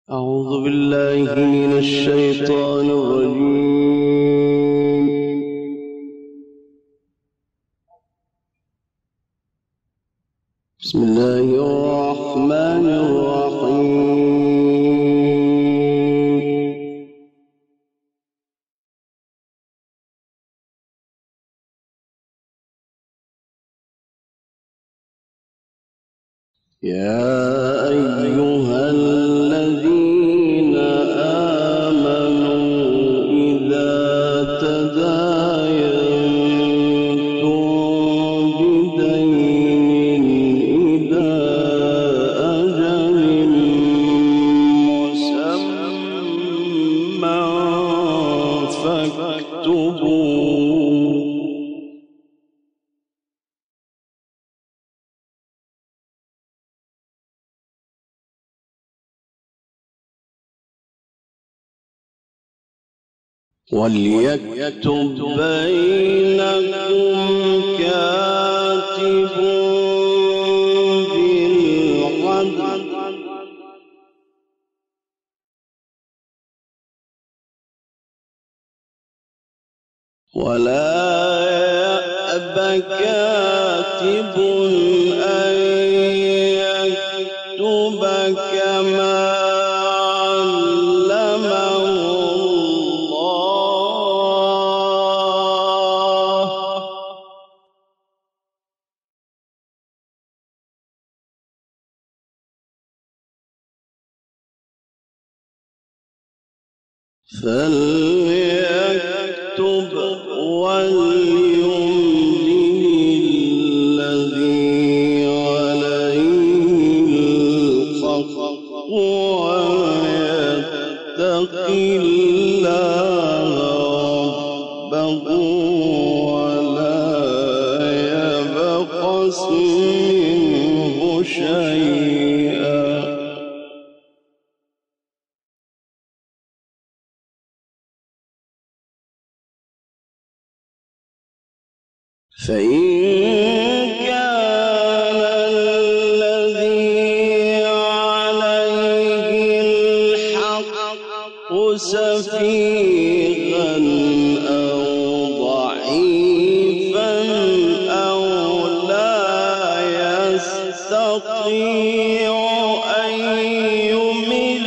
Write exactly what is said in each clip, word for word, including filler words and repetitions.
أعوذ بالله من الشيطان الرجيم. بسم الله الرحمن الرحيم. يا أيها الذين آمنوا إذا تداينتم بدين إلى أجل مسمى فاكتبوه. وليكتب بينكم كاتب بالعدل ولا يأب كاتب أن يكتب كما فليكتب وليملل الذي عليه الحق وليتق الله ربه ولا يبخس منه شيئا فإن كان الذي عليه الحق سفيها أو ضعيفا أو لا يستطيع أن يمل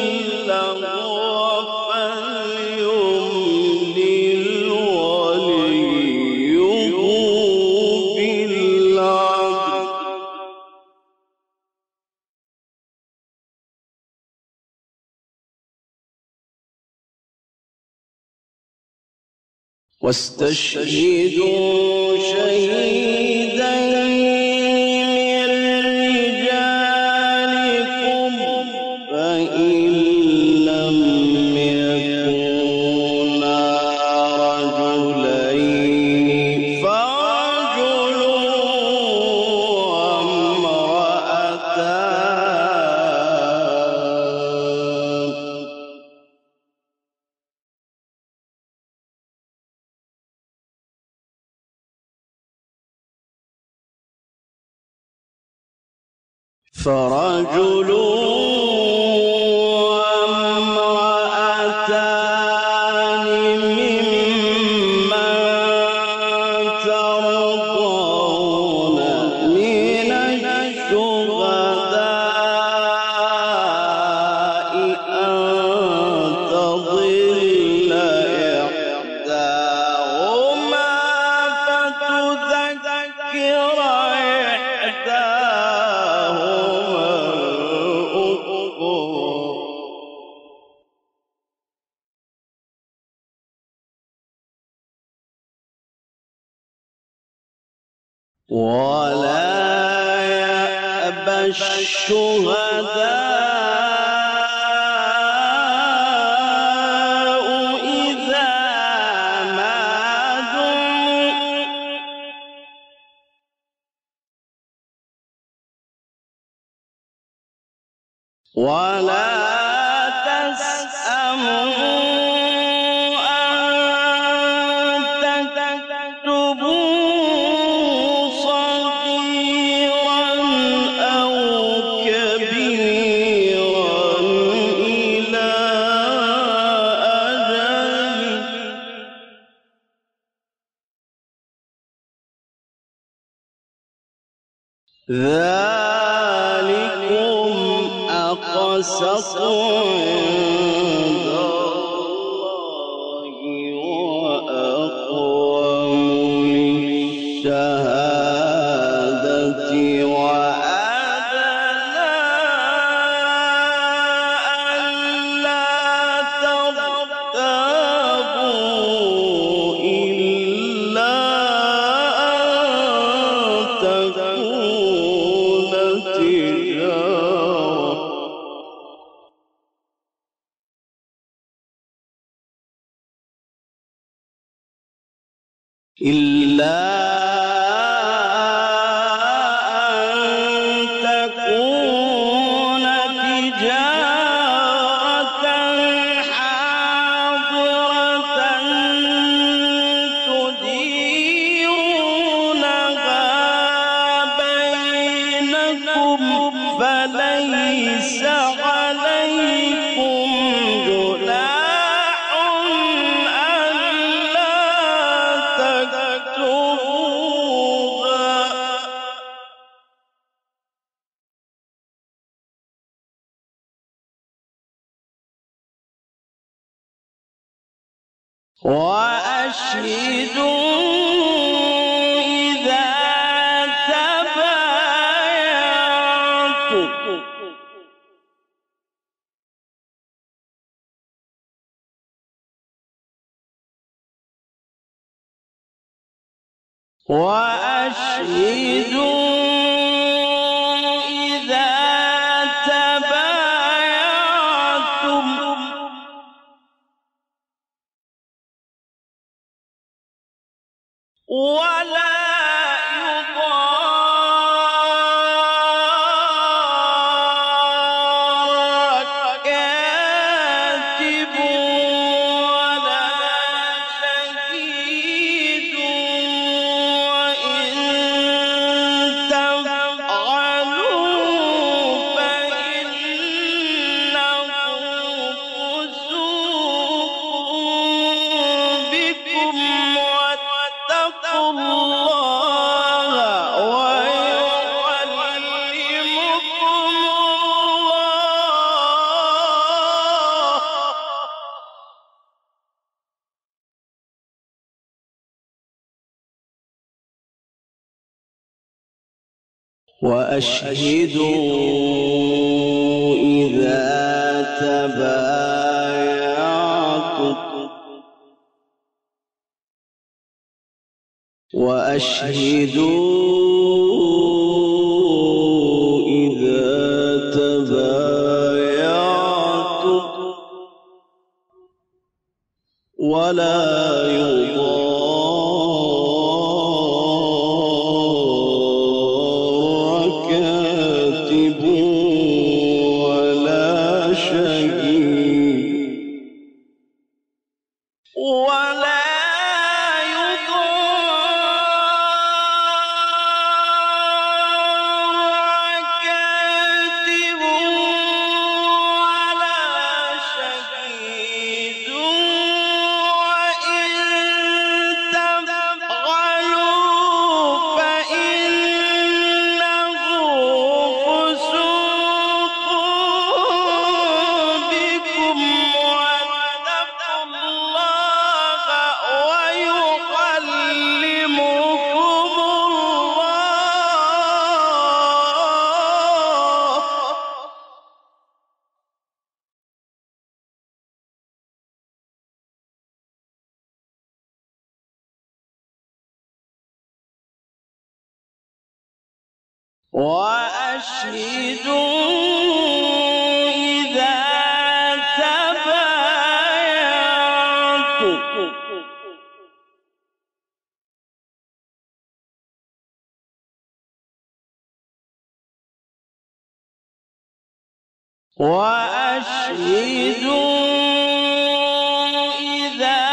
واستشهدوا شهيدين من رجالكم فإن لم يكونا رجلين فرجل وامرأتان فرجل وامرأتان ممن ترضون من الشهداء أن تضل إحداهما فتذكر ولا يأبى الشهداء إذا ما دعوا ولا تسأموا أن تكتبوا صغيرا أو كبيرا إلى ذلكم أقسط عند الله وأقوم للشهادة وأدنى ألا ترتابوا إلا أن تكون تجارة إلا أن تكون تجارة حاضرة تديرونها بينكم فليس عليكم جناح ألا تكتبوها وأشهدوا إذا تبايعتم وأشهدوا إذا تبايعتم ولا يضار كاتب ولا شهيد وإن تفعلوا فإنه فسوق بكم واتقوا الله ويعلمكم الله وأشهدوا إذا تبايعتم وأشهدوا إذا تبايعتم ولا يضار كاتب ولا شهيد ولا يضار كاتب ولا شهيد وإن تفعلوا فإنه فسوق بكم واتقوا الله ويعلمكم الله وأشهدوا إذا تبايعتم وأشهدوا إذا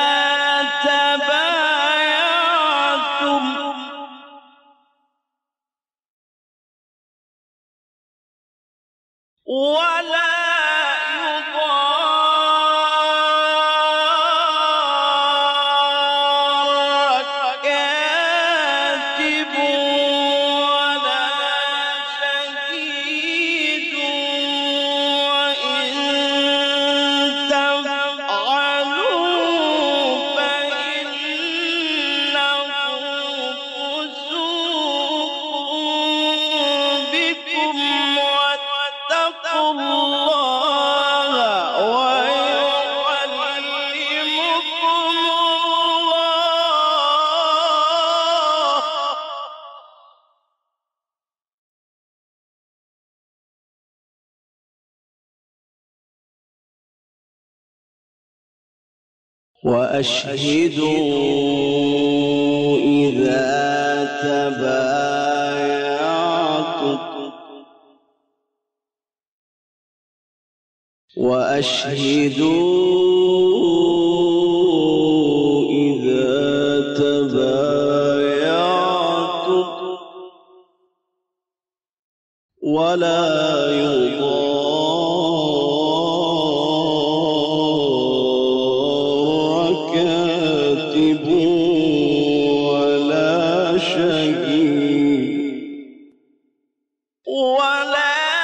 تبايعتم ولا يضار كاتب ولا وأشهدوا إذا تبايعتم وأشهدوا إذا تبايعتم ولا يضار كاتب ولا شهيد ولا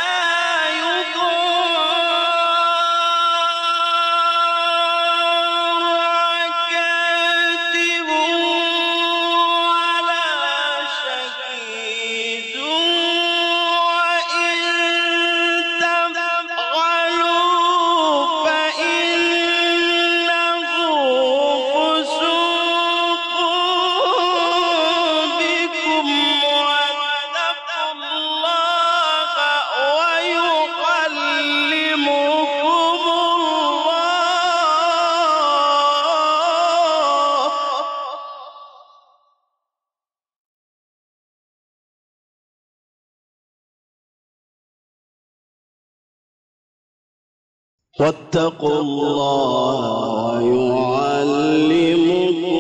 واتقوا الله ويعلمكم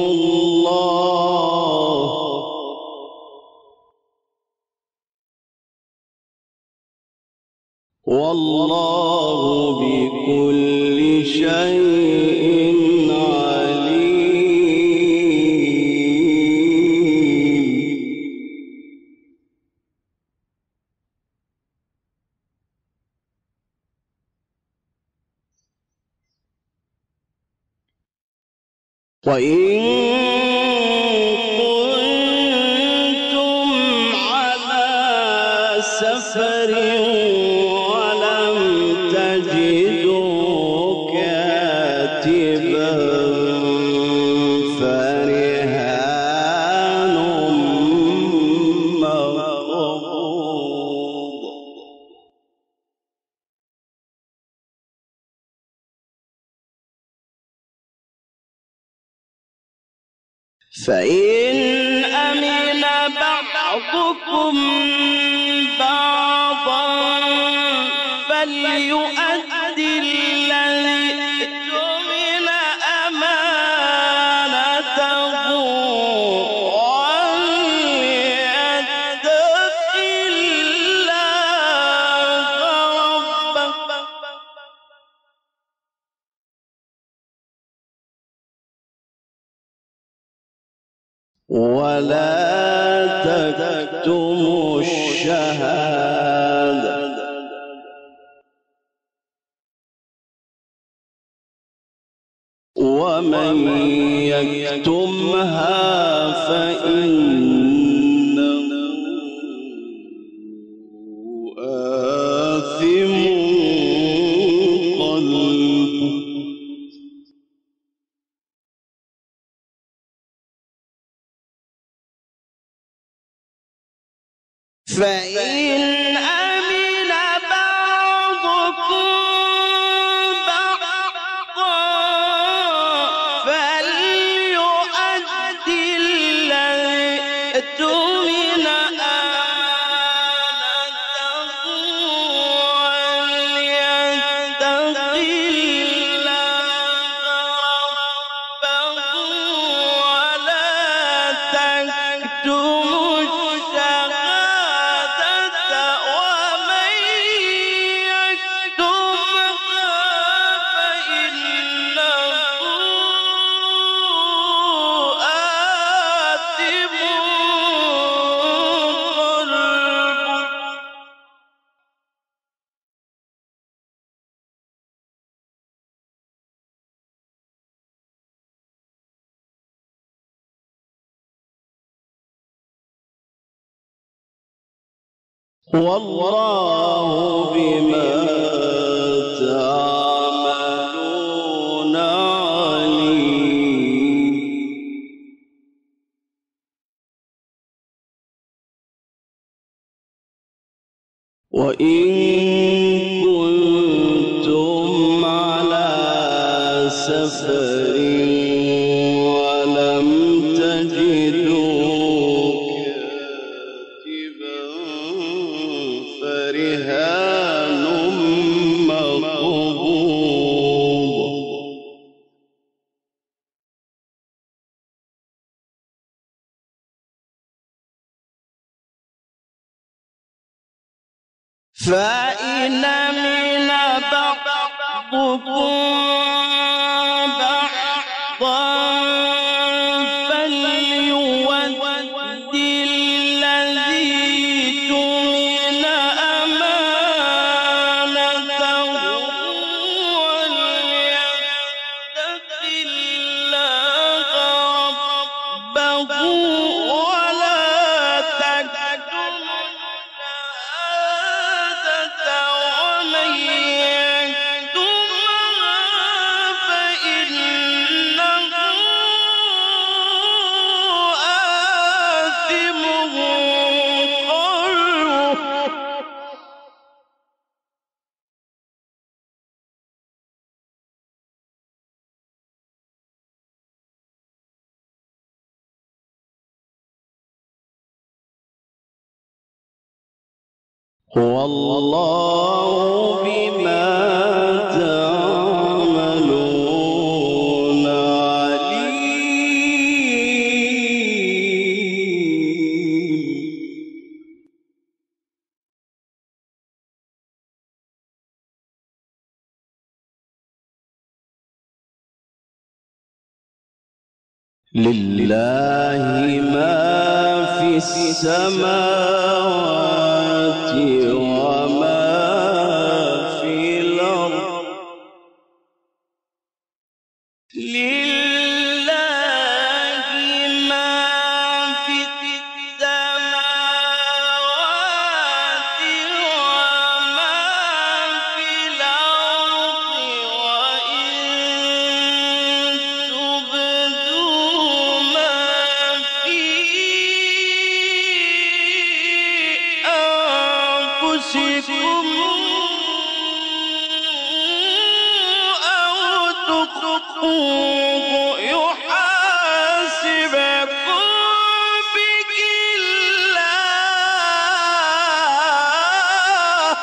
الله والله بكل شيء عليم. وإن كنتم على سفر ولم تجدوا كاتبا فرهان مقبوض فإن أمن بعضكم بعضا فليؤدي الذي اؤتمن أمانته وليتق الله ربه ولا تكتموا الشهادة ومن يكتمها فإنه آثم قلبه. فإن أمن بعضكم بعضا فليؤدي الذي اؤتمن أمانته وليتق الله ربه ولا تكتموا والله بما تعملون عليم. وإن كنتم على سفر فإن من بعضكم بعضا فليؤد الذي اؤتمن أمانته وليتق الله ربه ولا تكتموا الشهادة ومن يكتمها فإنه آثم قلبه. والله بما تعملون عليم. لله ما في السماوات وما في الأرض. لله ما في السماوات وما في الأرض وإن تبدوا ما في أنفسكم أو تخفوه يحاسبكم به الله.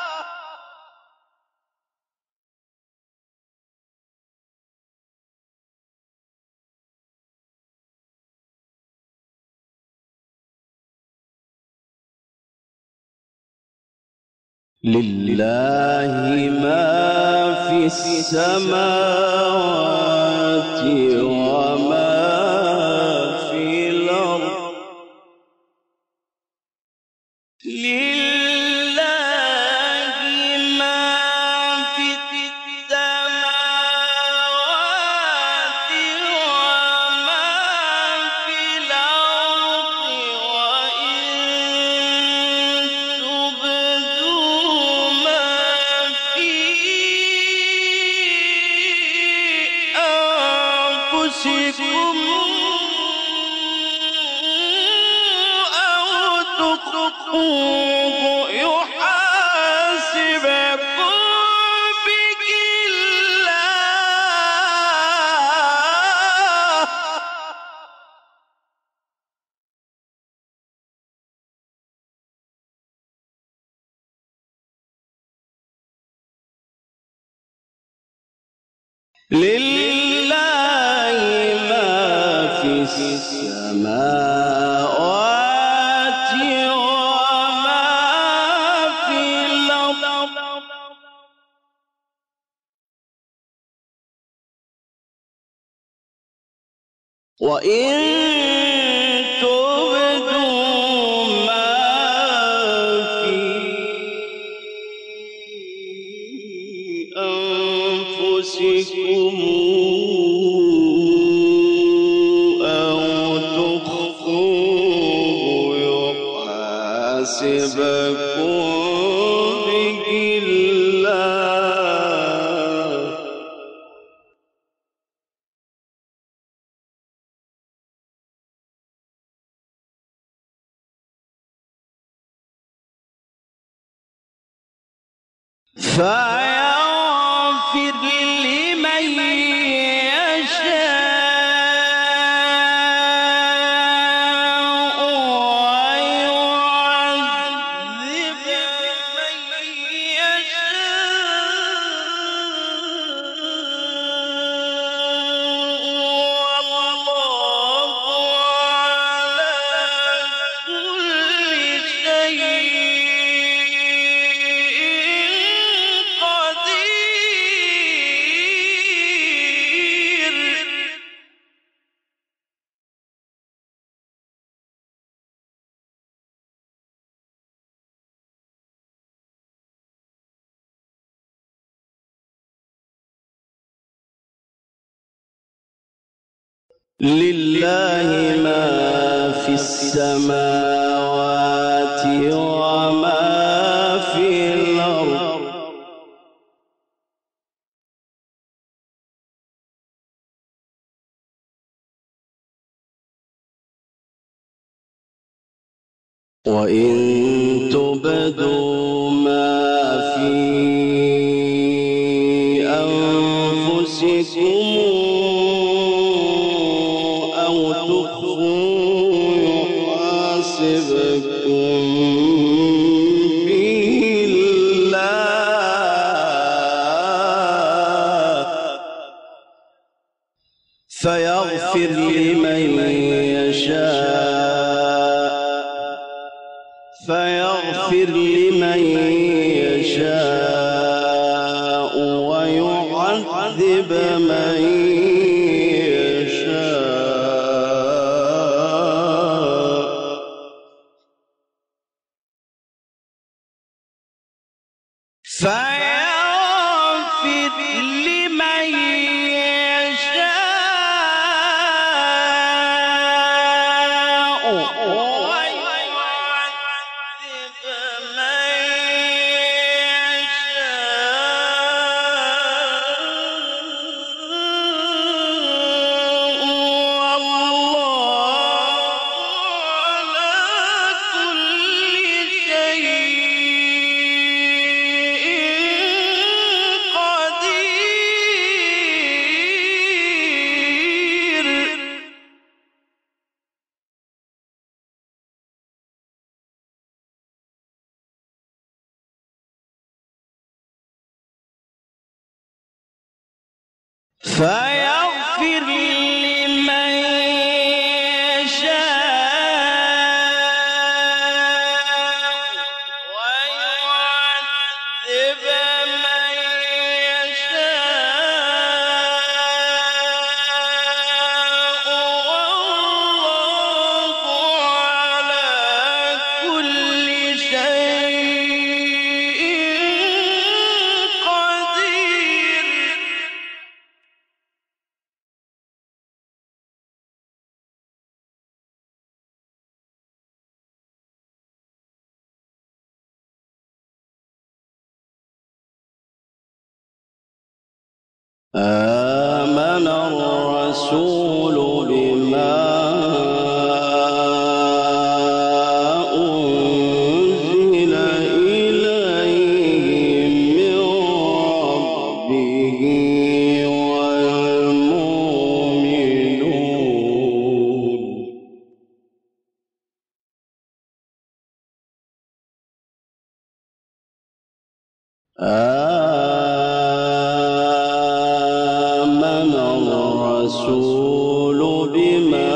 لله ما في السماوات وما في الأرض. لله ما في السماوات وما في الأرض وإن تبدوا ما في أنفسكم أو تخفوه يحاسبكم به الله. لله ما في السماوات وما في الأرض. وإن تبدوا ما في أنفسكم أو تخفوه يحاسبكم به الله. فيغفر لمن يشاء ويعذب من يشاء والله على كل شيء لله ما في السماوات وما في الأرض وإن تبدوا ما في أنفسكم أو تخفوا يحاسبكم به الله فيغفر لمن يشاء فيغفر لمن يشاء ويعذب من يشاء فيغفر لمن يشاء فيغفر لمن يشاء ويعذب من يشاء والله على كل شيء قدير آمن الرسول بما أنزل إليه من ربه والمؤمنون آمن الرسول بما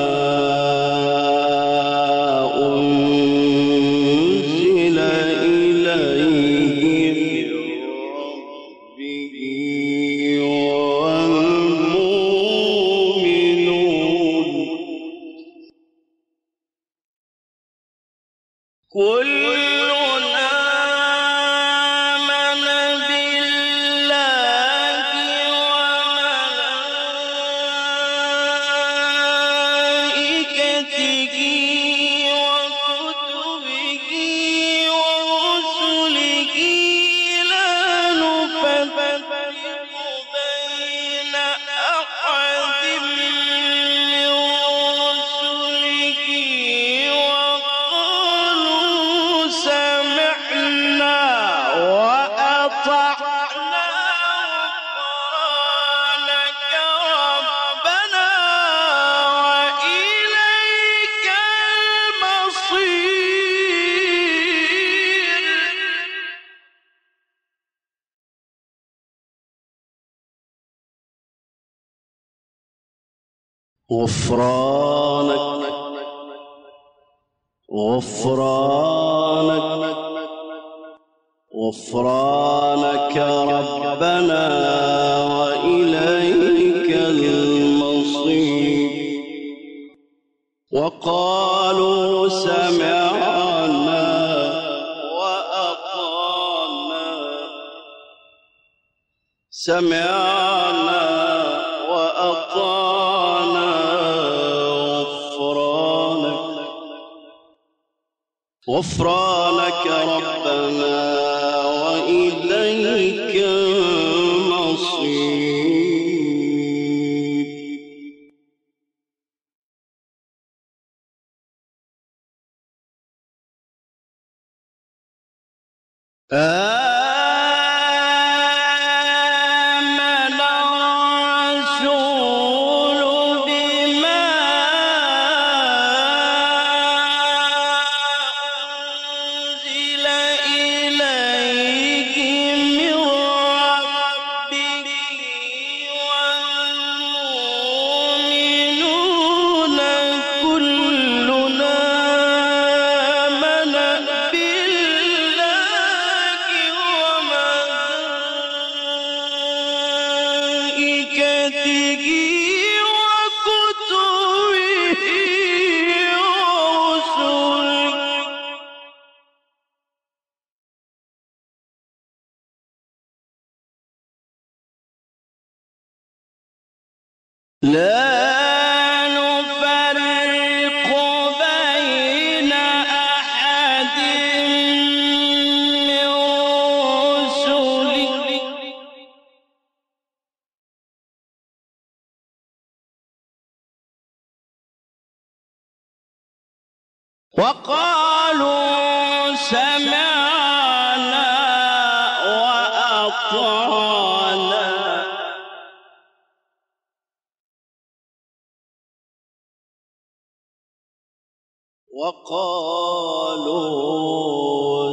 أنزل إليه من ربه والمؤمنون كل غفرانك غفرانك غفرانك ربنا وإليك المصير وقالوا سمعنا وأطعنا سمعنا وأطعنا غفرانك ربنا وإليك المصير. آمن الرسول بما أنزل إليه من ربه والمؤمنون كلنا آمن بالله وملائكته وكتبه ورسله لا نفرق بين أحد من رسله وقالوا سمعنا وأطعنا وقالوا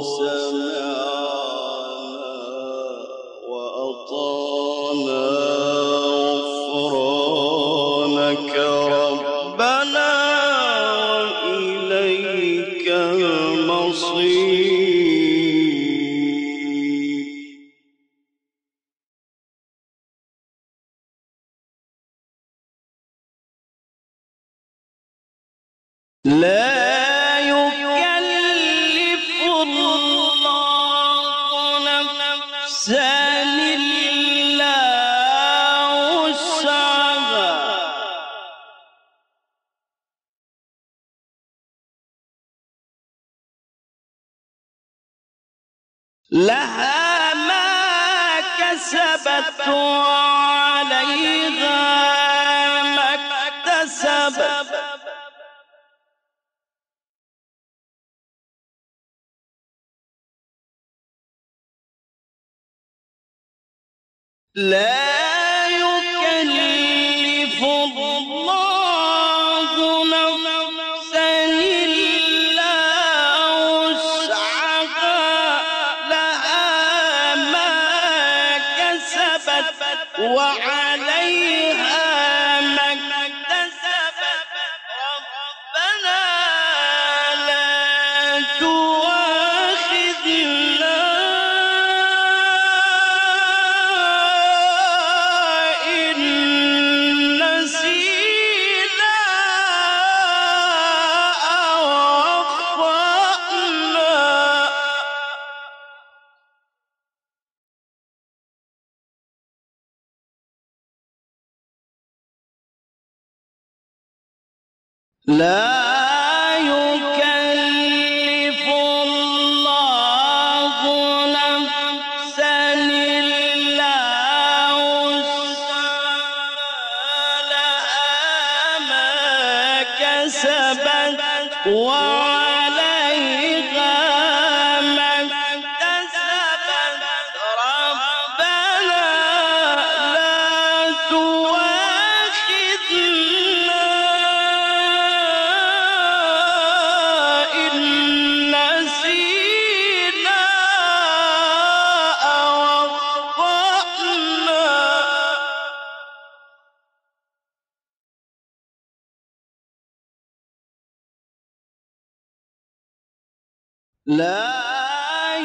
سمعنا وأطعنا غفرانك ربنا وإليك المصير. لا يكلف الله نفسا إلا وسعها لها ما كسبت وعليها ما اكتسبت لا يكلف الله نفسا إلا وسعها لها ما كسبت وعليها ما اكتسبت ربنا لا تؤاخذنا إن نسينا أو أخطأنا لا يكلف الله نفسا إلا وسعها لها ما كسبت وعليها ما اكتسبت ربنا لا تؤاخذنا إن نسينا أو أخطأنا لا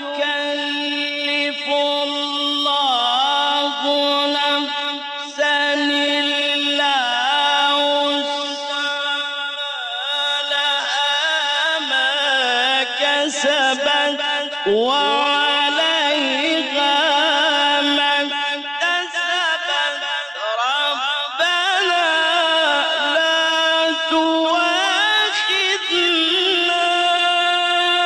يكلف الله نفسا إلا وسعها لها ما كسبت وعليها ما اكتسبت ربنا لا تؤاخذنا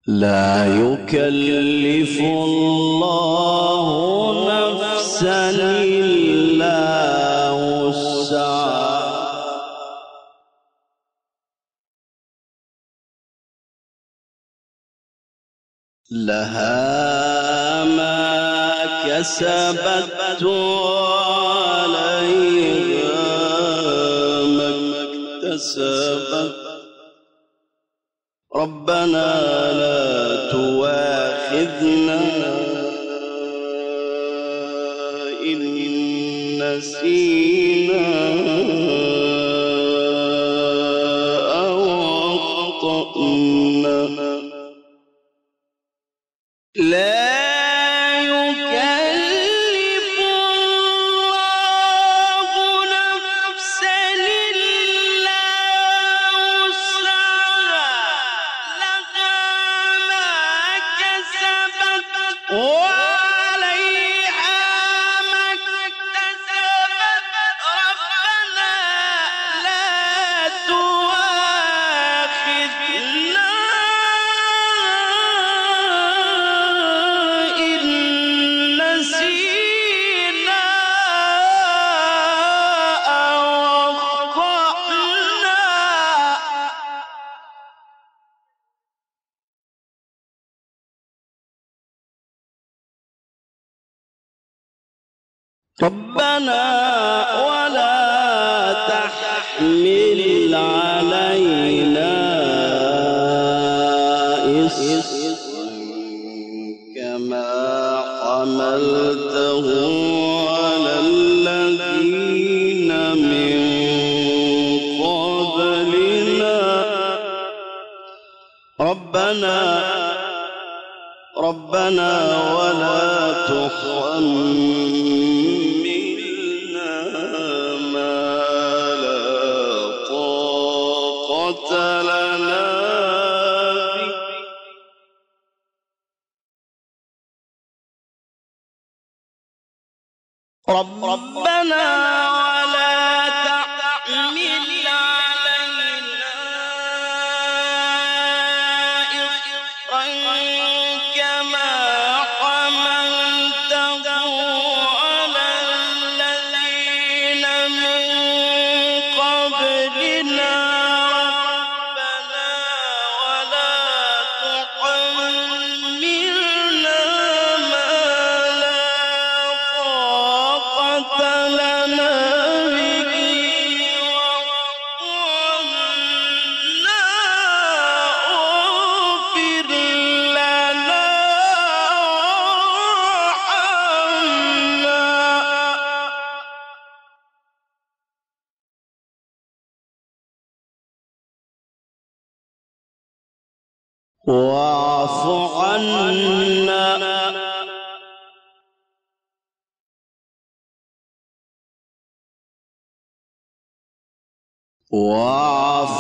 لا يكلف الله نفسا إلا وسعها لها ما كسبت وعليها ما اكتسبت ربنا لا تؤاخذنا إن نسينا أو أخطأنا لا يكلف الله نفسا إلا وسعها لها ما كسبت وعليها ما اكتسبت ربنا لا تؤاخذنا إن نسينا أو أخطأنا ربنا ولا تحمل علينا إصرا كما حملته على الذين من قبلنا ربنا ربنا ولا تحملنا ما لا طاقة لنا به ربنا ولا تحمل علينا إصرا كما حملته على الذين من قبلنا ربنا ولا تحملنا ما لا طاقة لنا به واغفر لنا وارحمنا واعف عنا واعف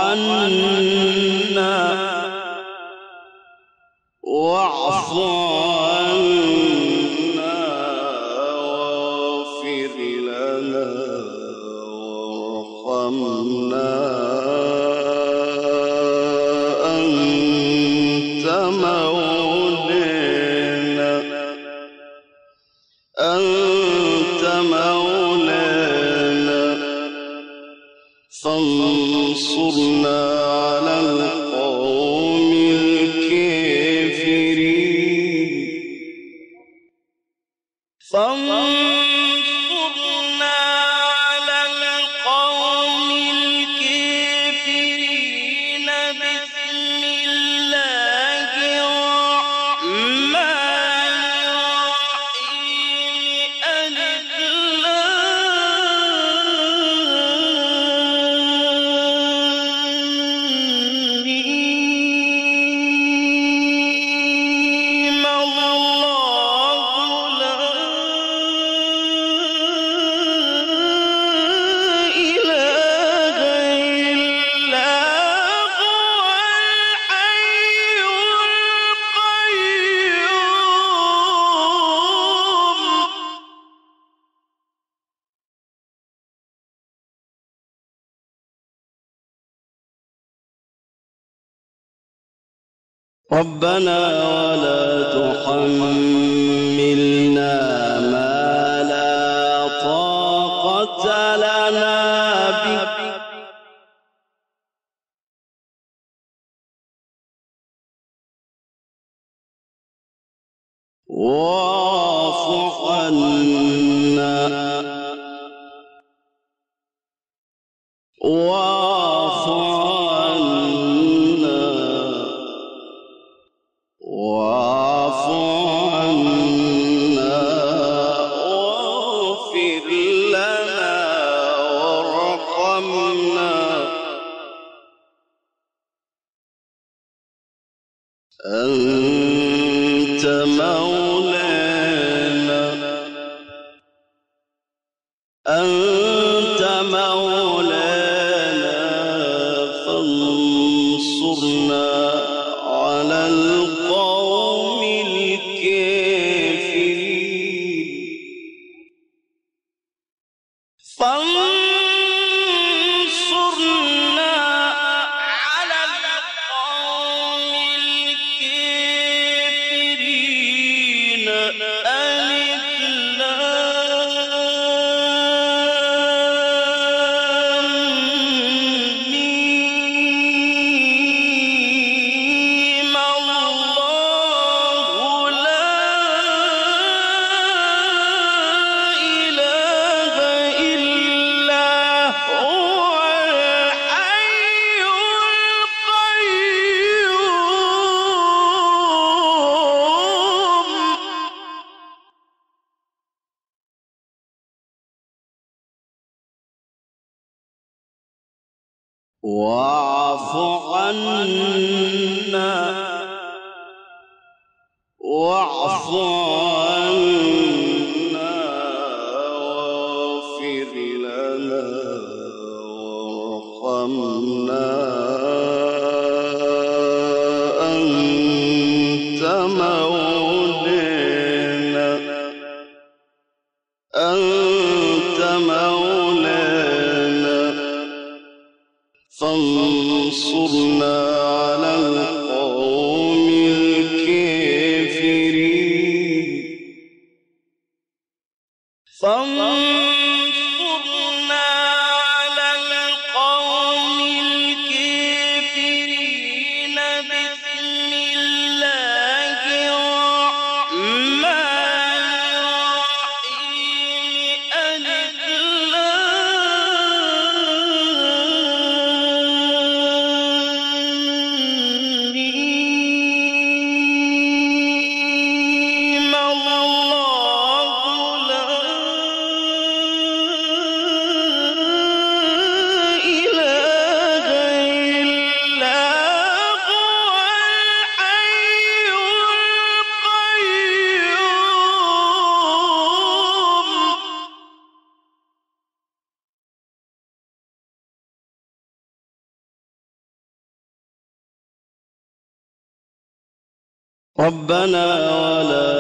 عنا واعف عنا واغفر لنا وارحمنا أنت مولانا أنت مولانا فانصرنا على القوم الكافرين فانصرنا على القوم الكافرين بسم الله ربنا ولا تحملنا ما لا طاقة لنا به واعف عنا واعف عنا واعف عنا واغفر لنا وارحمنا أنت مولانا أنت مولانا فانصرنا على القوم الكافرين فانصرنا على القوم الكافرين ألف لام ميم الله لا إله إلا هو الحي القيوم واعف عنا واعف عنا واغفر لنا وارحمنا أنت مولانا أنت مولانا فانصرنا على القوم الكافرين فانصرنا على القوم الكافرين بسم الله الرحمن الرحيم ربنا ولا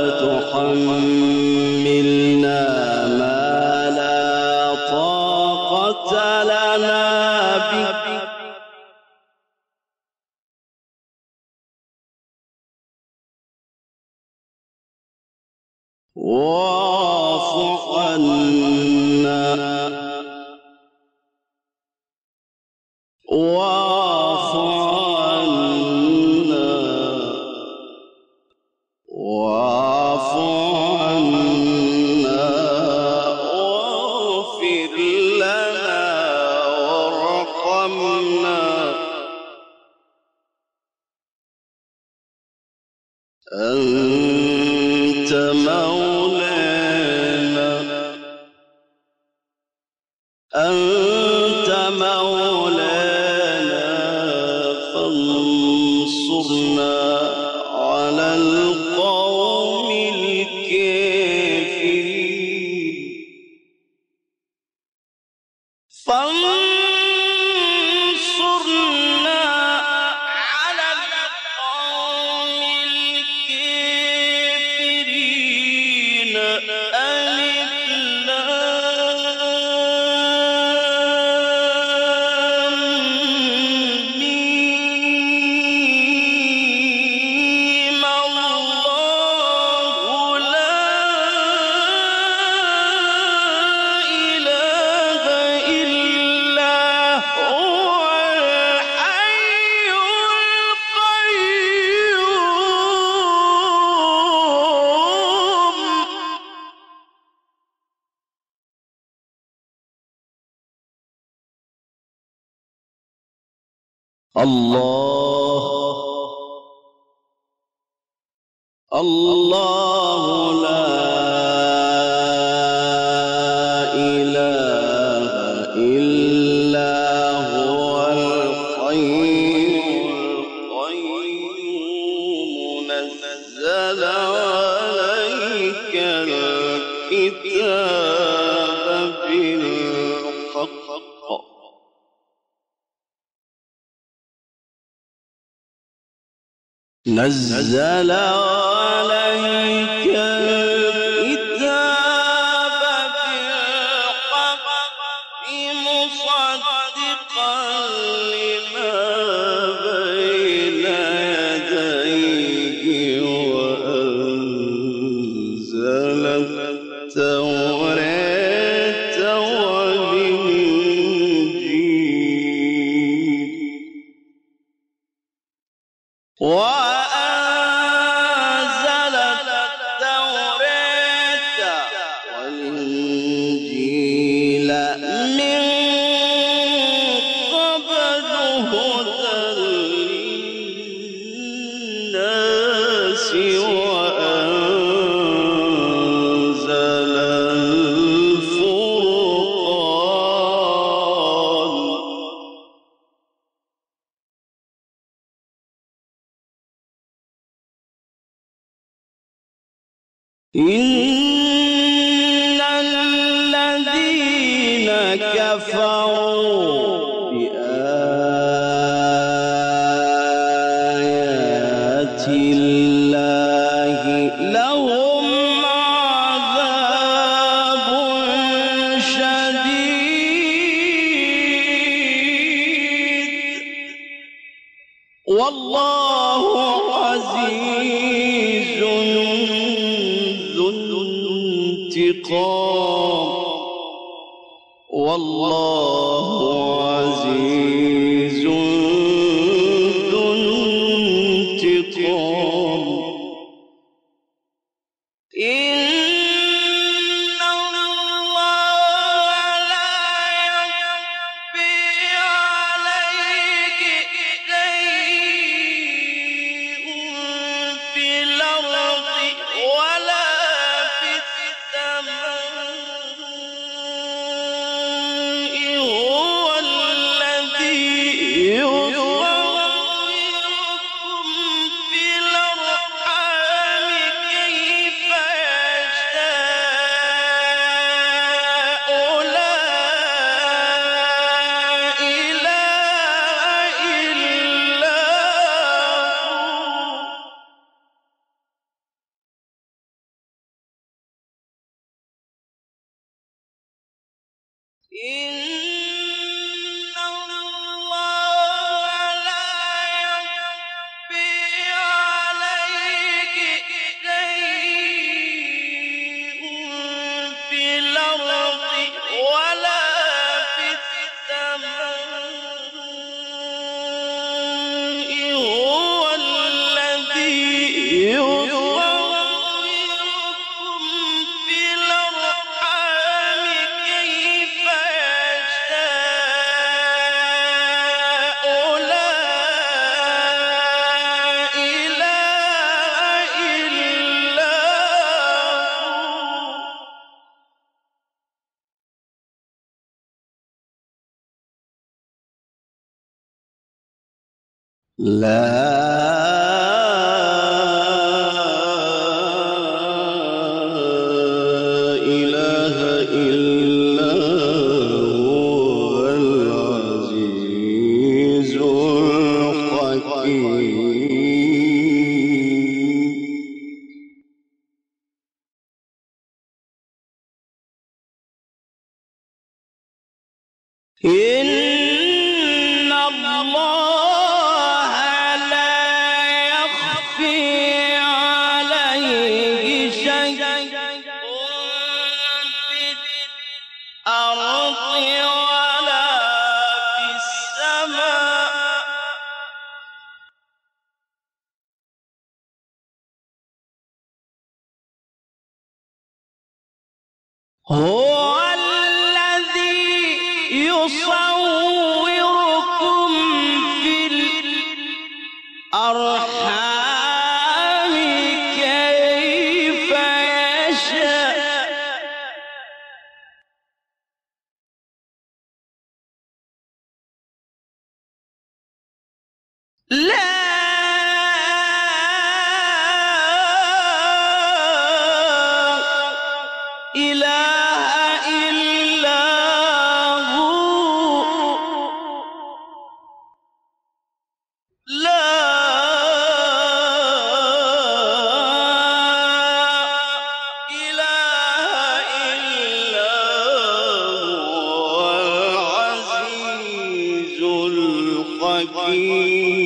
تحملنا ما لا طاقة لنا به واعف عنا واعف عنا واعف عنا واغفر لنا وارحمنا أنت مولانا أنت مولانا فانصرنا على القوم الكافرين فانصرنا على القوم الكافرين ألف لام الله الله لا إله إلا هو الحي القيوم نزل عليك الكتاب بالحق نزل عليك الكتاب بالحق مصدقا لما بين يديه وأنزل التوراة والإنجيل وأنزل التوراة والإنجيل من قبل هدى للناس وأنزل الفرقان إن الذين كفروا بآيات الله لهم عذاب شديد والله عزيز انتقام والله عزيز ذو انتقام إن الله لا يخفي عليه شيء في الأرض ولا في هو الذي يصوركم في الأرحام كيف يشاء لا إله إلا هو إن الله لا يخفي عليه شيء في الأرض ولا في السماء هو الذي يصوركم في الأرحام كيف يشاء لا إله إلا هو لا إله إلا هو العزيز الحكيم إن الله لا يخفي عليه شيء في الأرض ولا في السماء هو الذي يصوركم في الأرض الغدير